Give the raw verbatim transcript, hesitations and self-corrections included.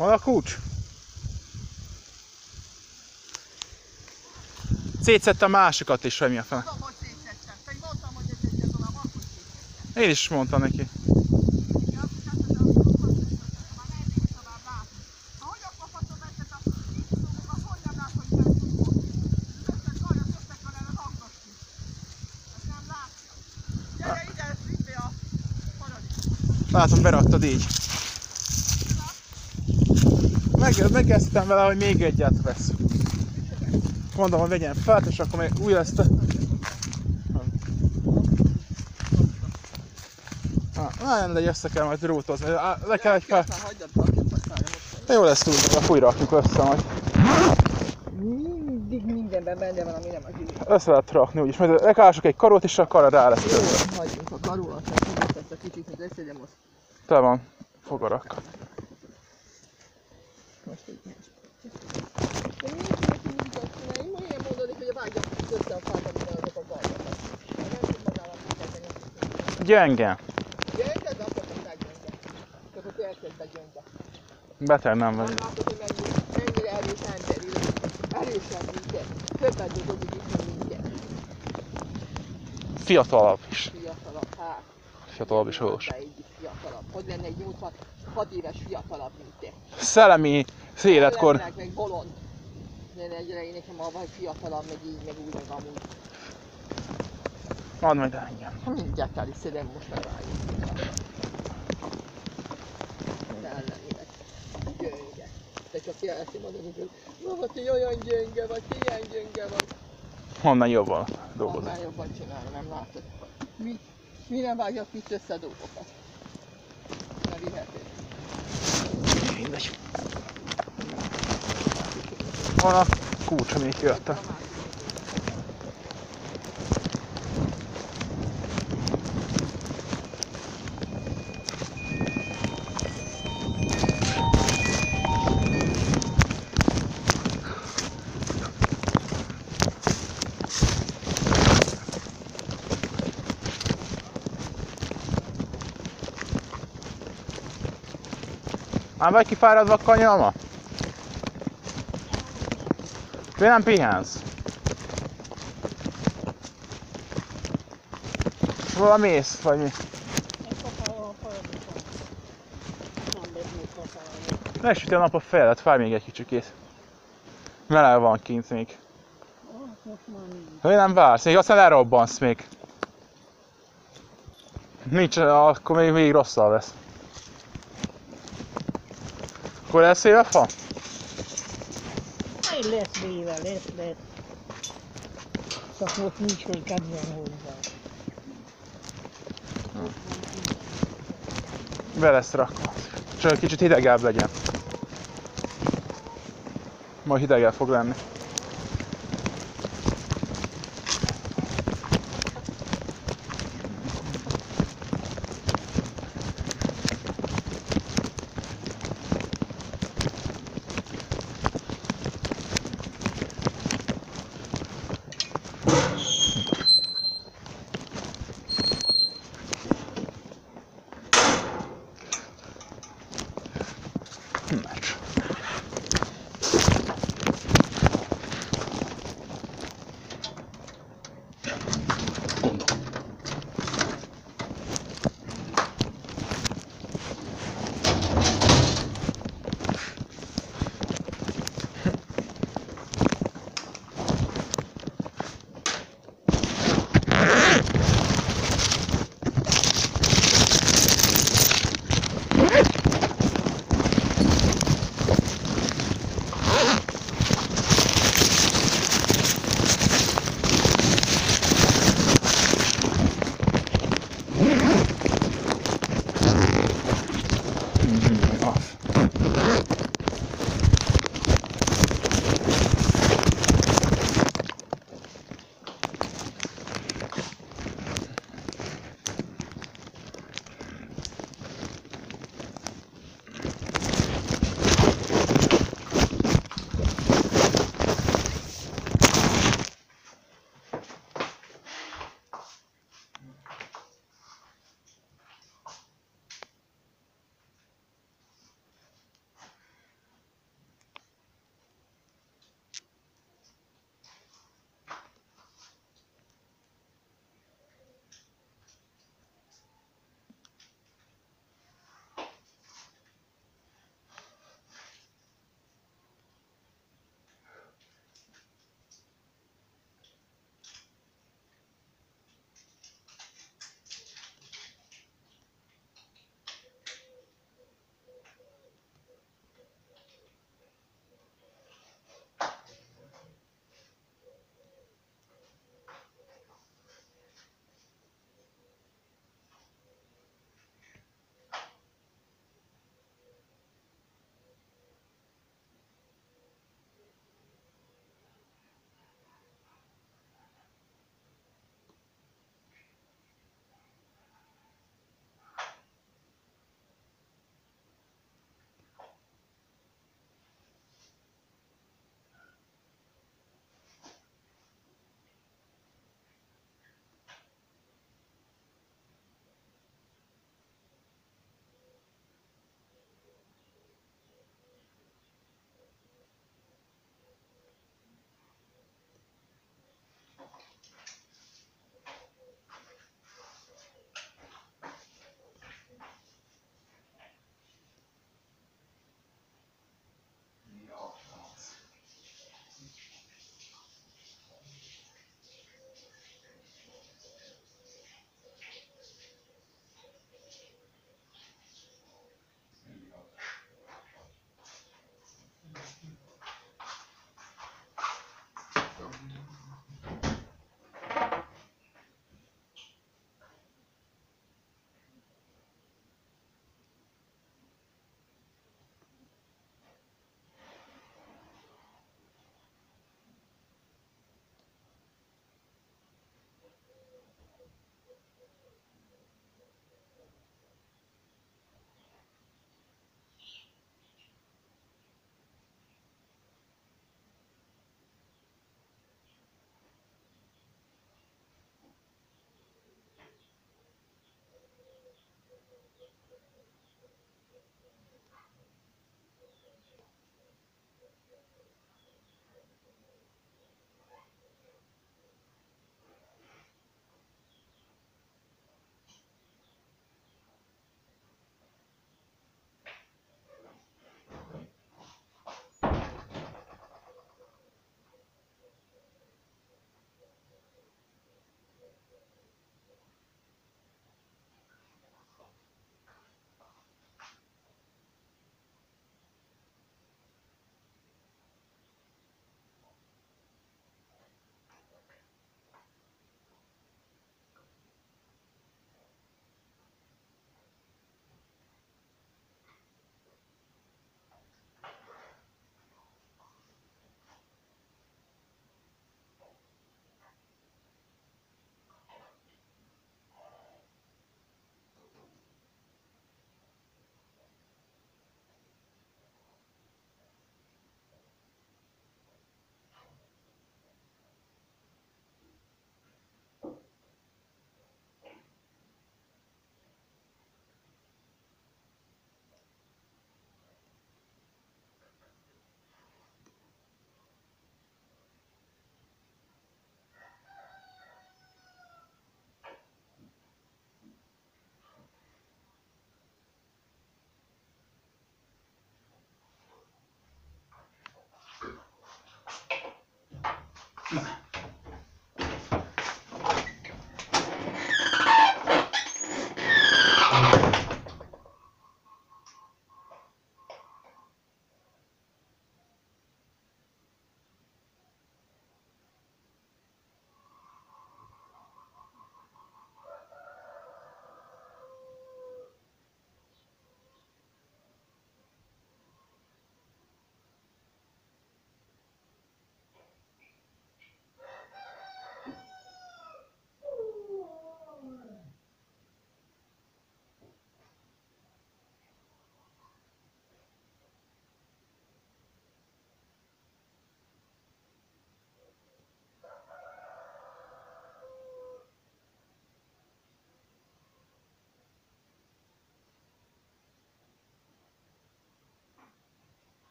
Van a kulcs? Szétszedte a másikat is, vagy mi a fene? Tudom, hogy szétszettem. Te mondtam, hogy egyet tudom, akkor szétszettem. Én is mondtam neki. Látom, beraktad így. Meg, megkezdtem vele, hogy még egyet vesz. Mondom, hogy vegyen fel, és akkor még újra ezt a... Na, de össze kell majd drótozni. Le kell egy fel... Jó lesz túl, de újra rakjuk össze majd. Mindig mindenben benne van, ami nem az idő. Össze lehet rakni úgyis, majd lekások egy karót, és akkor rá lesz több. Jó, hagyjunk a karólat, mert tudod ezt a kicsit, hogy összegyem most. Te van, fogarak. Most így nincs. De mi nincs neki mindig azt csinálni? Én olyan mondani, hogy a vágyat össze a fát, amivel azok a galjakat. Nem tud magával kifejteni. Gyenge. Gyenge, de akkor nem gyenge. Csak ott elkezd be gyenge. Beteg nem vagy. Látod, hogy mennyire, mennyire erős ember, erősebb minket. Többet dolgozik itt, mint minket. Fiatalabb is. Fiatalabb, hát. Fiatalabb is hős. Fiatalabb. Hogy lenne egy nyolcvanhat éves fiatalabb, mint te. Szellemi életkor. Lennek, meg bolond. De egyre én nekem abban, hogy fiatalabb, meg így, meg úgy, meg amúgy. Add majd el engem. Ha mindjárt el is szedem, most már rájuk. De ellenélek. Gyönge. Te csak jelenti mondani, hogy maga ti olyan gyönge vagy, ti ilyen gyönge vagy. Honnan jobban dolgozik. Honnan jobban csinálom, nem látod? Mi, mi nem vágjak itt össze dolgokat. Ne viheted. Mindegy. Van a kulcs, ami jöttem. Már vagy kifáradva a kanyalma? Te nem pihensz? Hol mész, vagy mi? Ne süti a nap a fejedet, fáj még egy kicsikét. Meleg van kint még. Hogy nem vársz? Még aztán elrobbansz még. Nincs, akkor még, még rosszal lesz. Akkor lesz éve fa? Lesz véve, lesz, lesz. Csak most nincs, hogy kedven hozzá. Be lesz rakva. Csak kicsit hidegebb legyen. Majd hidegebb fog lenni. Meccs. Off.